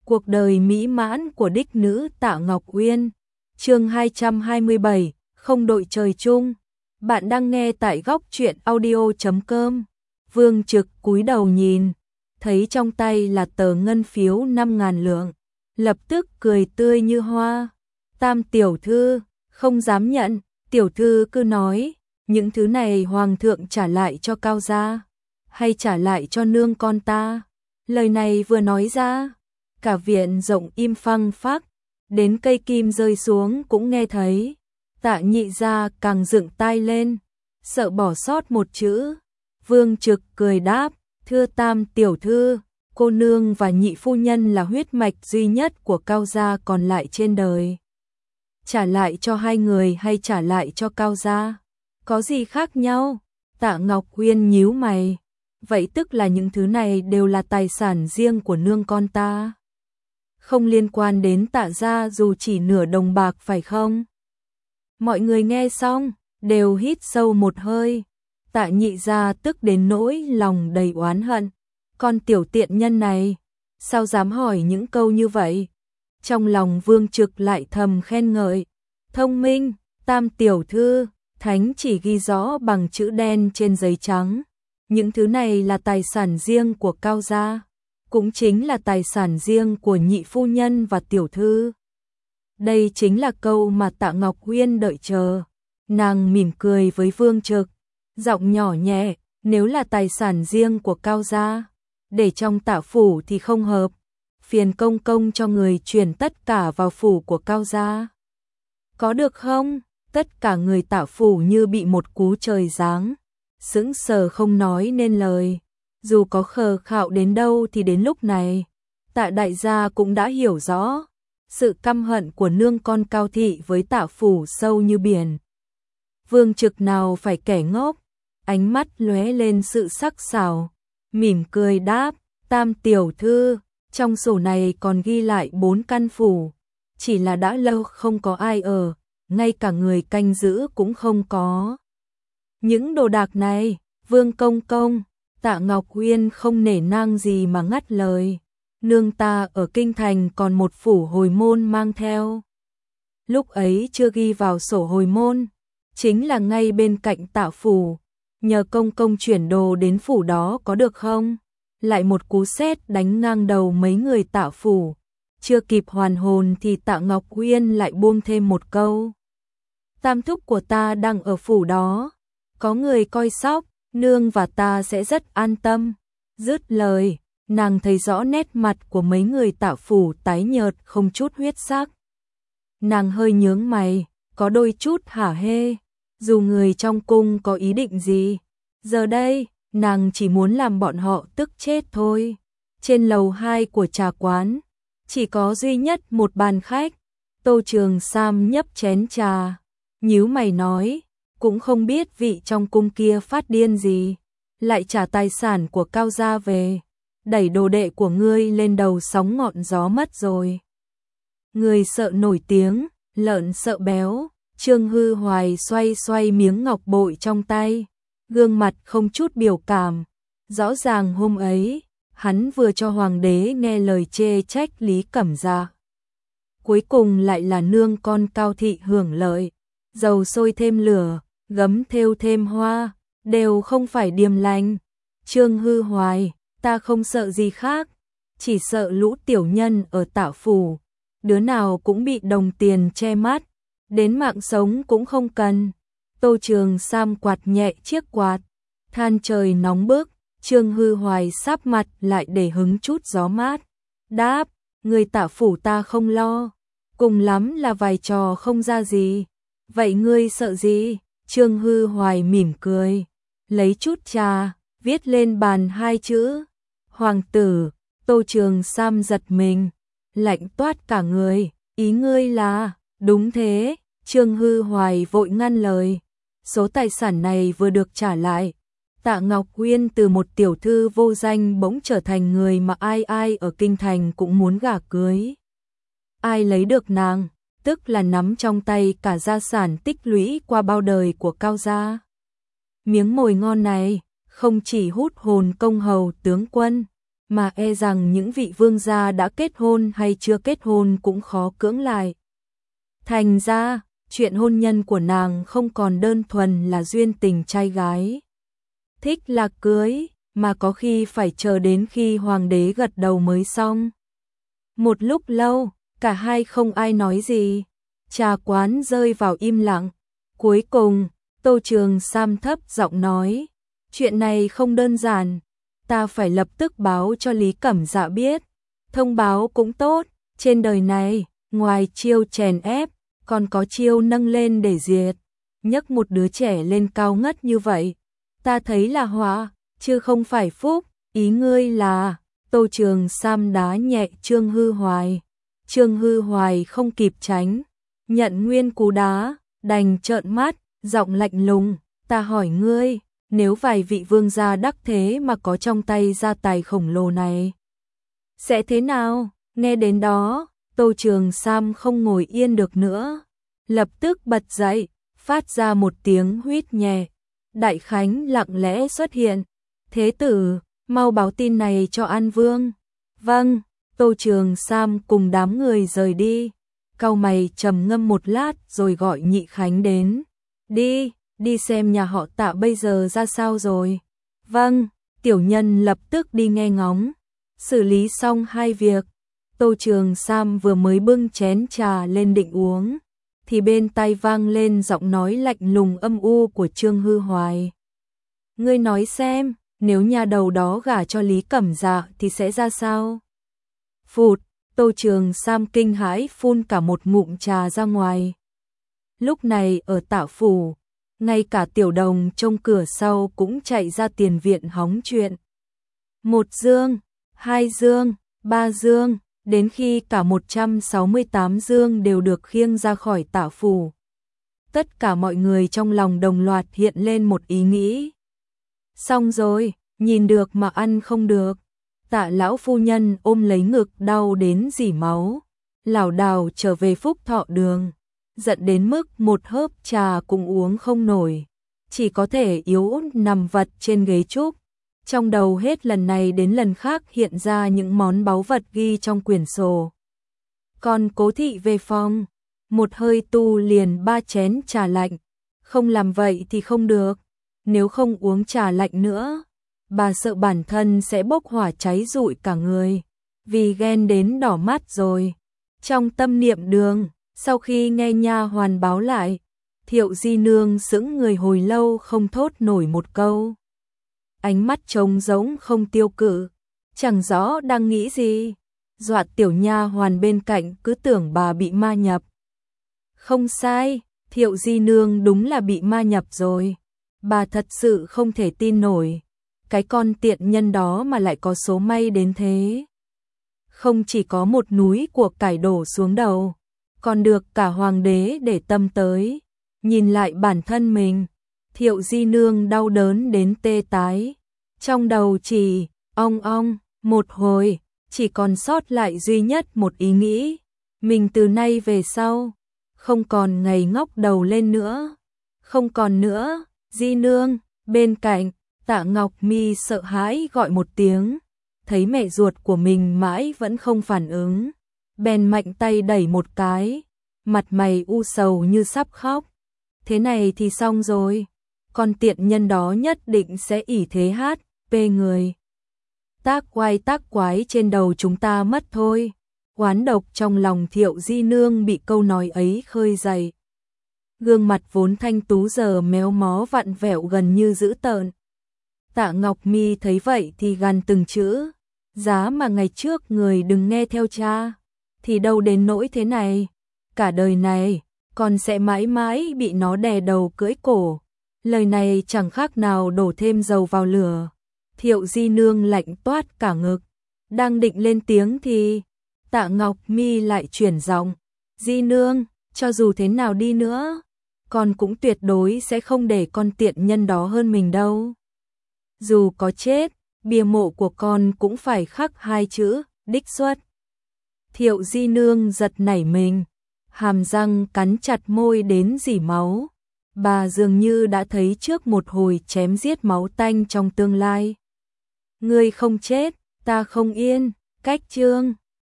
Cuộc đời mỹ mãn của đích nữ Tạ Ngọc Uyên. Chương 227, không đội trời chung. Bạn đang nghe tại góc truyện audio.com. Vương Trực cúi đầu nhìn, thấy trong tay là tờ ngân phiếu 5.000 lượng, lập tức cười tươi như hoa. Tam tiểu thư, không dám nhận, tiểu thư cứ nói, những thứ này hoàng thượng trả lại cho Cao gia, hay trả lại cho nương con ta. Lời này vừa nói ra, cả viện rộng im phăng phắc, đến cây kim rơi xuống cũng nghe thấy. Tạ Nhị gia càng dựng tai lên, sợ bỏ sót một chữ. Vương Trực cười đáp, thưa Tam tiểu thư, cô nương và nhị phu nhân là huyết mạch duy nhất của Cao gia còn lại trên đời. Trả lại cho hai người hay trả lại cho Cao gia, có gì khác nhau? Tạ Ngọc Uyên nhíu mày, vậy tức là những thứ này đều là tài sản riêng của nương con ta, không liên quan đến Tạ gia dù chỉ nửa đồng bạc phải không? Mọi người nghe xong, đều hít sâu một hơi. Tạ Nhị gia tức đến nỗi lòng đầy oán hận. Con tiểu tiện nhân này, sao dám hỏi những câu như vậy? Trong lòng Vương Trực lại thầm khen ngợi. Thông minh, Tam tiểu thư, thánh chỉ ghi rõ bằng chữ đen trên giấy trắng. Những thứ này là tài sản riêng của Cao gia, cũng chính là tài sản riêng của nhị phu nhân và tiểu thư. Đây chính là câu mà Tạ Ngọc Uyên đợi chờ. Nàng mỉm cười với Vương Trực, giọng nhỏ nhẹ, nếu là tài sản riêng của Cao gia, để trong Tạ phủ thì không hợp, phiền công công cho người chuyển tất cả vào phủ của Cao gia. Có được không? Tất cả người Tạ phủ như bị một cú trời giáng, sững sờ không nói nên lời. Dù có khờ khạo đến đâu thì đến lúc này, Tạ đại gia cũng đã hiểu rõ, sự căm hận của nương con Cao thị với Tạ phủ sâu như biển. Vương Trực nào phải kẻ ngốc, ánh mắt lóe lên sự sắc sảo, mỉm cười đáp, Tam tiểu thư, trong sổ này còn ghi lại 4 căn phủ, chỉ là đã lâu không có ai ở, ngay cả người canh giữ cũng không có. Những đồ đạc này, Vương công công, Tạ Ngọc Uyên không nể nang gì mà ngắt lời, nương ta ở kinh thành còn một phủ hồi môn mang theo. Lúc ấy chưa ghi vào sổ hồi môn, chính là ngay bên cạnh Tạ phủ, nhờ công công chuyển đồ đến phủ đó có được không? Lại một cú sét đánh ngang đầu mấy người Tạ phủ, chưa kịp hoàn hồn thì Tạ Ngọc Uyên lại buông thêm một câu. Tam thúc của ta đang ở phủ đó, có người coi sóc, nương và ta sẽ rất an tâm. Dứt lời, nàng thấy rõ nét mặt của mấy người Tạ phủ tái nhợt không chút huyết sắc. Nàng hơi nhướng mày, có đôi chút hả hê, dù người trong cung có ý định gì, giờ đây, nàng chỉ muốn làm bọn họ tức chết thôi. Trên lầu 2 của trà quán, chỉ có duy nhất một bàn khách. Tô Trường Sam nhấp chén trà, nhíu mày nói, cũng không biết vị trong cung kia phát điên gì, lại trả tài sản của Cao gia về, đẩy đồ đệ của ngươi lên đầu sóng ngọn gió mất rồi. Người sợ nổi tiếng, lợn sợ béo. Trương Hư Hoài xoay xoay miếng ngọc bội trong tay, gương mặt không chút biểu cảm. Rõ ràng hôm ấy, hắn vừa cho hoàng đế nghe lời chê trách Lý Cẩm Gia. Cuối cùng lại là nương con Cao thị hưởng lợi, dầu sôi thêm lửa, gấm thêu thêm hoa, đều không phải điềm lành. Trương Hư Hoài, ta không sợ gì khác, chỉ sợ lũ tiểu nhân ở Tạ phủ, đứa nào cũng bị đồng tiền che mắt, đến mạng sống cũng không cần. Tô Trường Sam quạt nhẹ chiếc quạt, than trời nóng bức. Trương Hư Hoài sắp mặt lại để hứng chút gió mát, đáp, người Tạ phủ ta không lo, cùng lắm là vài trò không ra gì. Vậy ngươi sợ gì? Trương Hư Hoài mỉm cười, lấy chút trà, viết lên bàn 2 chữ, hoàng tử. Tô Trường Sam giật mình, lạnh toát cả người, ý ngươi là? Đúng thế. Trương Hư Hoài vội ngăn lời, số tài sản này vừa được trả lại, Tạ Ngọc Uyên từ một tiểu thư vô danh bỗng trở thành người mà ai ai ở kinh thành cũng muốn gả cưới. Ai lấy được nàng, tức là nắm trong tay cả gia sản tích lũy qua bao đời của Cao gia. Miếng mồi ngon này, không chỉ hút hồn công hầu tướng quân, mà e rằng những vị vương gia đã kết hôn hay chưa kết hôn cũng khó cưỡng lại. Thành ra, chuyện hôn nhân của nàng không còn đơn thuần là duyên tình trai gái. Thích là cưới, mà có khi phải chờ đến khi hoàng đế gật đầu mới xong. Một lúc lâu, cả hai không ai nói gì. Trà quán rơi vào im lặng. Cuối cùng, Tô Trường Sam thấp giọng nói, chuyện này không đơn giản, ta phải lập tức báo cho Lý Cẩm Dạ biết. Thông báo cũng tốt, trên đời này, ngoài chiêu chèn ép, còn có chiêu nâng lên để diệt. Nhấc một đứa trẻ lên cao ngất như vậy, ta thấy là họa, chứ không phải phúc. Ý ngươi là... Tô Trường Sam đá nhẹ Trương Hư Hoài. Trương Hư Hoài không kịp tránh, nhận nguyên cú đá, đành trợn mắt, giọng lạnh lùng, ta hỏi ngươi, nếu vài vị vương gia đắc thế mà có trong tay gia tài khổng lồ này, sẽ thế nào? Nghe đến đó, Tô Trường Sam không ngồi yên được nữa, lập tức bật dậy, phát ra một tiếng huýt nhẹ. Đại Khánh lặng lẽ xuất hiện, thế tử, mau báo tin này cho An Vương. Vâng. Tô Trường Sam cùng đám người rời đi, cau mày trầm ngâm một lát rồi gọi Nhị Khánh đến. Đi xem nhà họ Tạ bây giờ ra sao rồi. Vâng, tiểu nhân lập tức đi nghe ngóng. Xử lý xong hai việc, Tô Trường Sam vừa mới bưng chén trà lên định uống, thì bên tai vang lên giọng nói lạnh lùng âm u của Trương Hư Hoài. Ngươi nói xem, nếu nhà đầu đó gả cho Lý Cẩm Dạ thì sẽ ra sao? Phụt, Tô Trường Sam kinh hãi phun cả một ngụm trà ra ngoài. Lúc này ở Tạ phủ, ngay cả Tiểu Đồng trông cửa sau cũng chạy ra tiền viện hóng chuyện. 1 dương, 2 dương, 3 dương, đến khi cả 168 dương đều được khiêng ra khỏi Tạ phủ. Tất cả mọi người trong lòng đồng loạt hiện lên một ý nghĩ. Xong rồi, nhìn được mà ăn không được. Tạ lão phu nhân ôm lấy ngực đau đến rỉ máu, lảo đảo trở về Phúc Thọ Đường, giận đến mức một hớp trà cũng uống không nổi, chỉ có thể yếu ớt nằm vật trên ghế trúc. Trong đầu hết lần này đến lần khác hiện ra những món báu vật ghi trong quyển sổ. Còn Cố thị về phòng, một hơi tu liền 3 chén trà lạnh, không làm vậy thì không được, nếu không uống trà lạnh nữa, bà sợ bản thân sẽ bốc hỏa cháy rụi cả người, vì ghen đến đỏ mắt rồi. Trong tâm niệm đường, sau khi nghe nha hoàn báo lại, Thiệu Di Nương sững người hồi lâu không thốt nổi một câu. Ánh mắt trống rỗng không tiêu cự, chẳng rõ đang nghĩ gì. Dọa tiểu nha hoàn bên cạnh cứ tưởng bà bị ma nhập. Không sai, Thiệu Di Nương đúng là bị ma nhập rồi. Bà thật sự không thể tin nổi, cái con tiện nhân đó mà lại có số may đến thế. Không chỉ có một núi của cải đổ xuống đầu, còn được cả hoàng đế để tâm tới. Nhìn lại bản thân mình, Thiệu Di Nương đau đớn đến tê tái. Trong đầu chỉ ong một hồi, chỉ còn sót lại duy nhất một ý nghĩ. Mình từ nay về sau, không còn ngày ngóc đầu lên nữa. Không còn nữa. Di Nương, bên cạnh, Tạ Ngọc Mi sợ hãi gọi một tiếng, thấy mẹ ruột của mình mãi vẫn không phản ứng, bèn mạnh tay đẩy một cái, mặt mày u sầu như sắp khóc. Thế này thì xong rồi, con tiện nhân đó nhất định sẽ ỷ thế hát, pê người. Tác quái trên đầu chúng ta mất thôi. Oán độc trong lòng Thiệu Di Nương bị câu nói ấy khơi dậy. Gương mặt vốn thanh tú giờ méo mó vặn vẹo gần như dữ tợn. Tạ Ngọc Mi thấy vậy thì gằn từng chữ, giá mà ngày trước người đừng nghe theo cha, thì đâu đến nỗi thế này, cả đời này, con sẽ mãi mãi bị nó đè đầu cưỡi cổ. Lời này chẳng khác nào đổ thêm dầu vào lửa. Thiệu Di Nương lạnh toát cả ngực, đang định lên tiếng thì Tạ Ngọc Mi lại chuyển giọng, Di Nương, cho dù thế nào đi nữa, con cũng tuyệt đối sẽ không để con tiện nhân đó hơn mình đâu. Dù có chết, bia mộ của con cũng phải khắc 2 chữ, đích xuất. Thiệu Di Nương giật nảy mình, hàm răng cắn chặt môi đến rỉ máu. Bà dường như đã thấy trước một hồi chém giết máu tanh trong tương lai. Ngươi không chết, ta không yên, cách chương